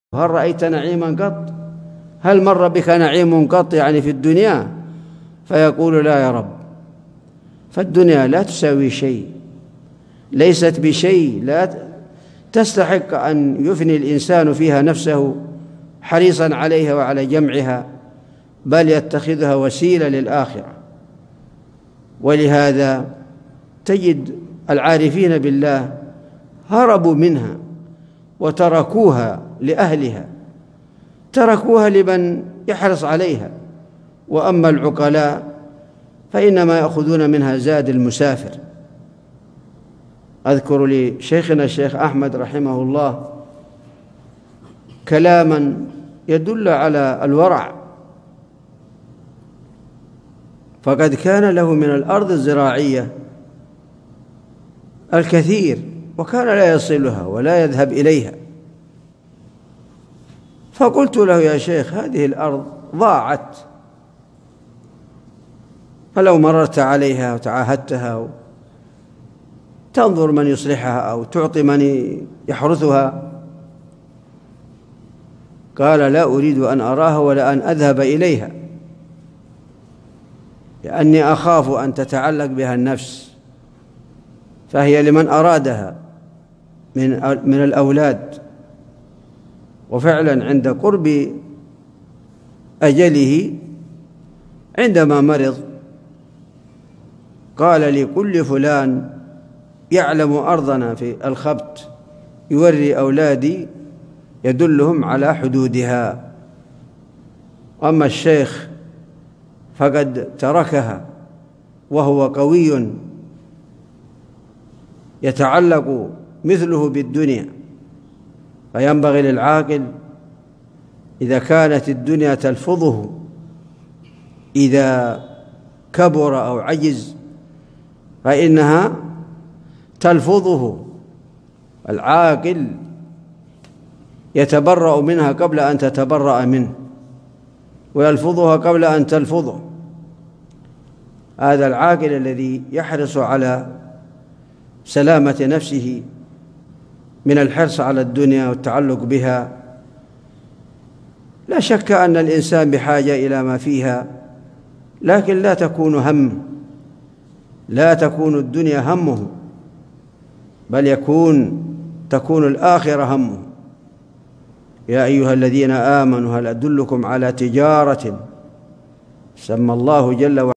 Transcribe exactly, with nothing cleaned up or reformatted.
هل رأيت نعيما قط؟ هل مر بك نعيم قط يعني في الدنيا؟ فيقول لا يا رب. فالدنيا لا تساوي شيء، ليست بشيء، لا تستحق أن يفني الإنسان فيها نفسه حريصا عليها وعلى جمعها، بل يتخذها وسيلة للآخرة. ولهذا تجد العارفين بالله هربوا منها وتركوها لأهلها، تركوها لمن يحرص عليها. وأما العقلاء فإنما يأخذون منها زاد المسافر. أذكر لشيخنا الشيخ أحمد رحمه الله كلاما يدل على الورع، فقد كان له من الأرض الزراعية الكثير وكان لا يصلها ولا يذهب إليها، فقلت له يا شيخ هذه الأرض ضاعت، فلو مررت عليها وتعاهدتها تنظر من يصلحها أو تعطي من يحرثها. قال لا أريد أن أراها ولا أن أذهب إليها، لأني أخاف أن تتعلق بها النفس، فهي لمن أرادها من من الأولاد. وفعلا عند قرب أجله عندما مرض قال لي كل فلان يعلم أرضنا في الخبت يوري أولادي يدلهم على حدودها، أما الشيخ فقد تركها وهو قوي يتعلق مثله بالدنيا. فينبغي للعاقل إذا كانت الدنيا تلفظه إذا كبر أو عجز فإنها تلفظه، العاقل يتبرأ منها قبل أن تتبرأ منه ويلفظها قبل أن تلفظه. هذا العاقل الذي يحرص على سلامة نفسه من الحرص على الدنيا والتعلق بها. لا شك أن الإنسان بحاجة إلى ما فيها، لكن لا تكون هم لا تكون الدنيا همه، بل يكون تكون الآخرة همه. يا أيها الذين آمنوا هل أدلكم على تجارة سمى الله جل وعلا